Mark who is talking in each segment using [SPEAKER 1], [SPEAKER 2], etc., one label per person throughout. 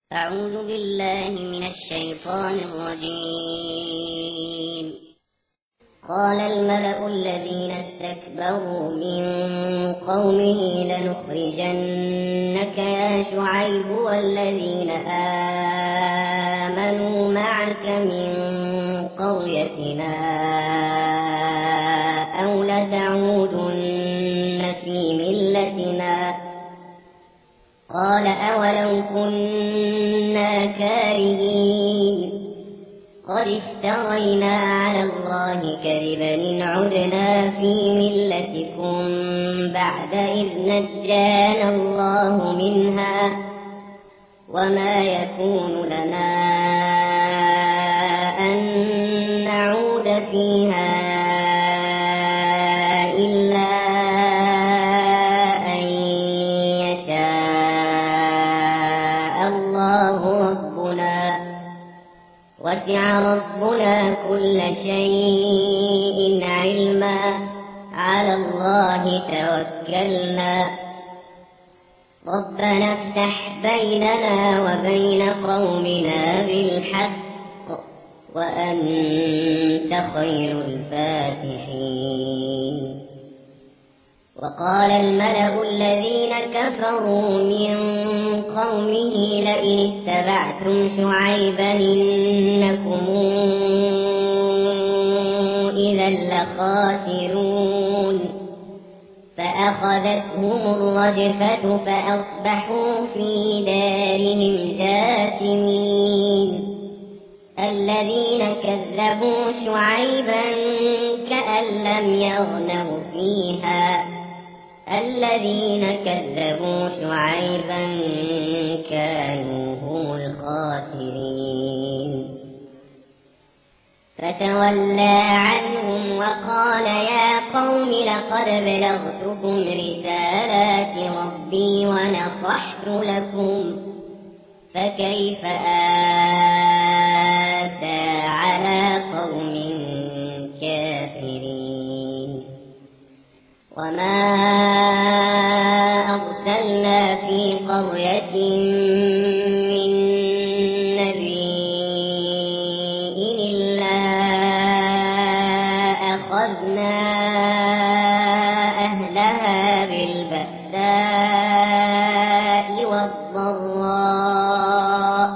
[SPEAKER 1] أعوذ بالله من الشيطان الرجيم. قال الملأ الذين استكبروا من قومه لنخرجنك يا شعيب والذين آمنوا معك من قريتنا أو لتعودن في ملتنا. قال أولو كنا كارهين قد افترينا على الله كذبا إن عدنا في ملتكم بعد إذ نجانا الله منها وما يكون لنا أن نعود فيها إلا أن يشاء الله ربنا وسع ربنا كل شيء علما على الله توكلنا ربنا افتح بيننا وبين قومنا بالحق وأنت خير الفاتحين. وقال الملأ الذين كفروا من قومه لئن اتبعتم شعيبا إنكم إذا لخاسرون فأخذتهم الرجفة فأصبحوا في دارهم جاثمين. الذين كذبوا شعيبا كأن لم يغنوا فيها الذين كذبوا شعيبا كانوا هم الخاسرين. فتولى عنهم وقال يا قوم لقد بلغتكم رسالات ربي ونصحت لكم فكيف آسى على قوم كافرين. وما أرسلنا في قرية من نبي إلا أخذنا أهلها بالبأساء والضراء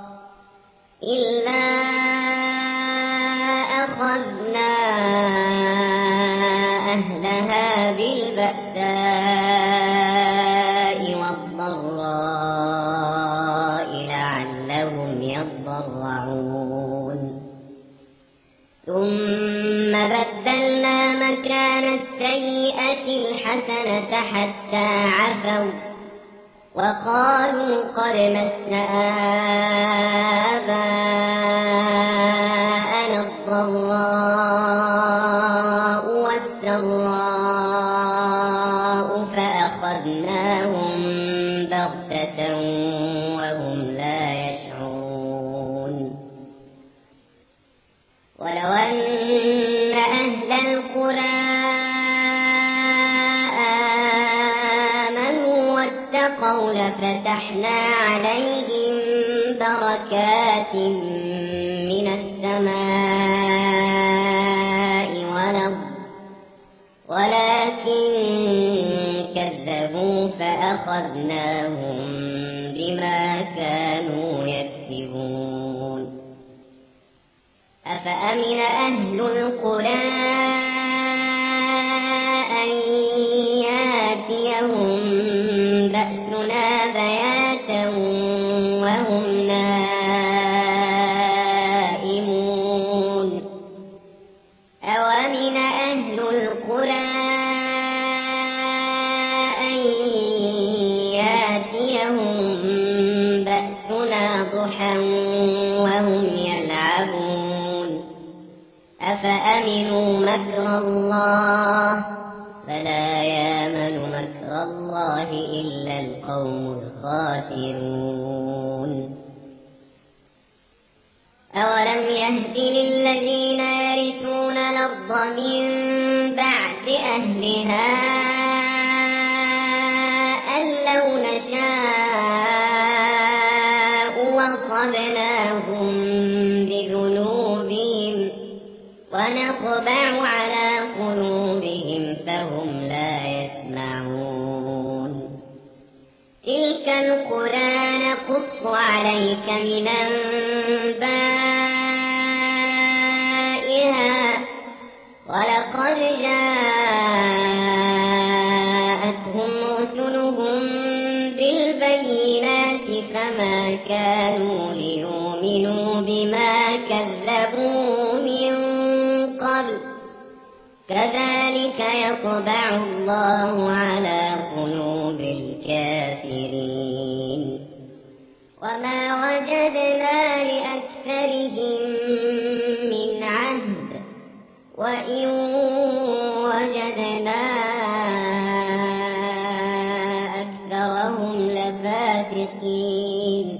[SPEAKER 1] لعلهم يضرعون. ثم بدلنا مكان السيئة الحسنة حتى عفوا وقالوا قد مس آباءنا الضراء والسراء فأخذناهم بغتة وهم لا يشعرون. ولو أن أهل القرى آمنوا واتقوا لفتحنا عليهم بركات من السماء والأرض ولكن كذبوا فأخذناهم بما كانوا يكسبون. أفأمن أهل القرى أن ياتيهم بأسنا بياتا وهم نائمون. أومن أهل القرى أن ياتيهم بأسنا ضحى وهم يلعبون. أفأمنوا مكر الله فلا يامن مكر الله إلا القوم الخاسرون. أولم يهد للذين يرثون الأرض من بعد أهلها أن لو نشاء أصبناهم بذنوبهم ونطبع على قلوبهم فهم لا يسمعون تلك القرى نقص عليك من أنبائها ولقد جاءتهم رسلهم بالبينات فما كانوا ليؤمنوا بما كذبوا من قبل كذلك يطبع الله على قلوب الكافرين وما وجدنا لأكثرهم من عهد وإن وجدنا أكثرهم لفاسقين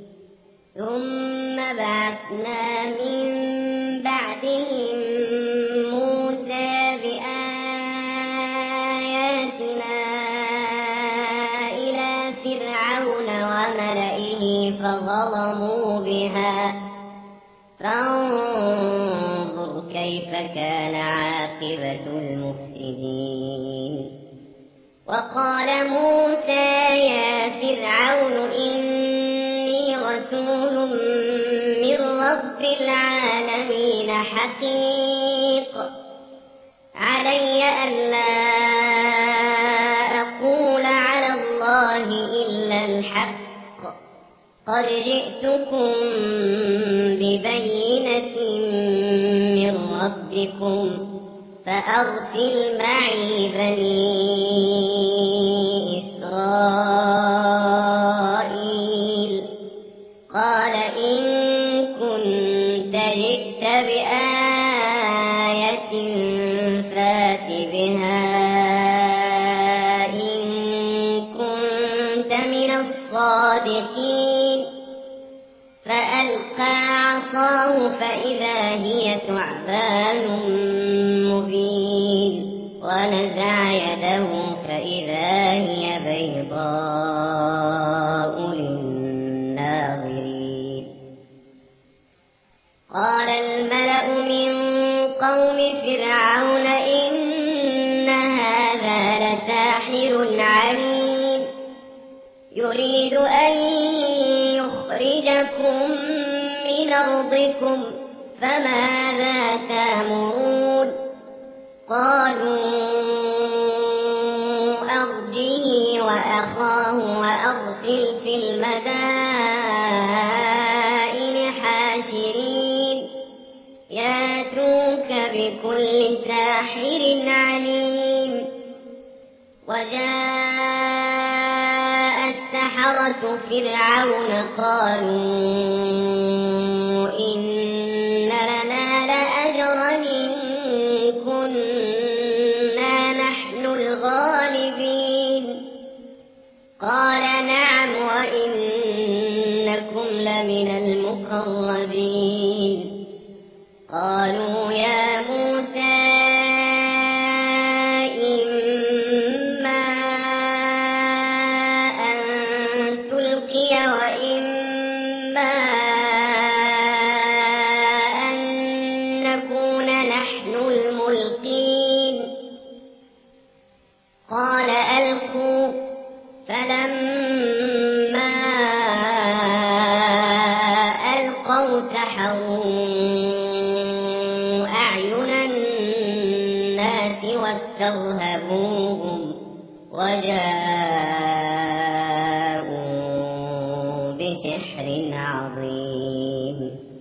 [SPEAKER 1] ثم بعثنا من بعدهم موسى بآياتنا إلى فرعون وملئه فظلموا بها فانظر كيف كان عاقبة المفسدين وقال موسى يا فرعون إني رسول من رب العالمين حقيق علي ألا أقول على الله إلا الحق قد جئتكم ببينة من ربكم فأرسل معي بني إسرائيل قال إن كنت جئت بآية فات بها إن كنت من الصادقين فألقى عصاه فإذا هي ثعبان مبين ونزع يده فإذا هي بيضاء للناظرين قال الملأ من قوم فرعون إن هذا لساحر عليم يريد أن يخرجكم من أرضكم فماذا تأمرون قالوا أرجه وأخاه وأرسل في المدائن حاشرين ياتوك بكل ساحر عليم وجاء السحرة فرعون قالوا إن لنا لأجرا إن كنا نحن الغالبين قال نعم وإنكم لمن المقربين قالوا يا موسى إما أن تلقي وإما أن نكون نحن الملقين قال ألقوا فلما ألقوا سحروا أعين الناس واسترهبوهم وجاءوا بسحر عظيم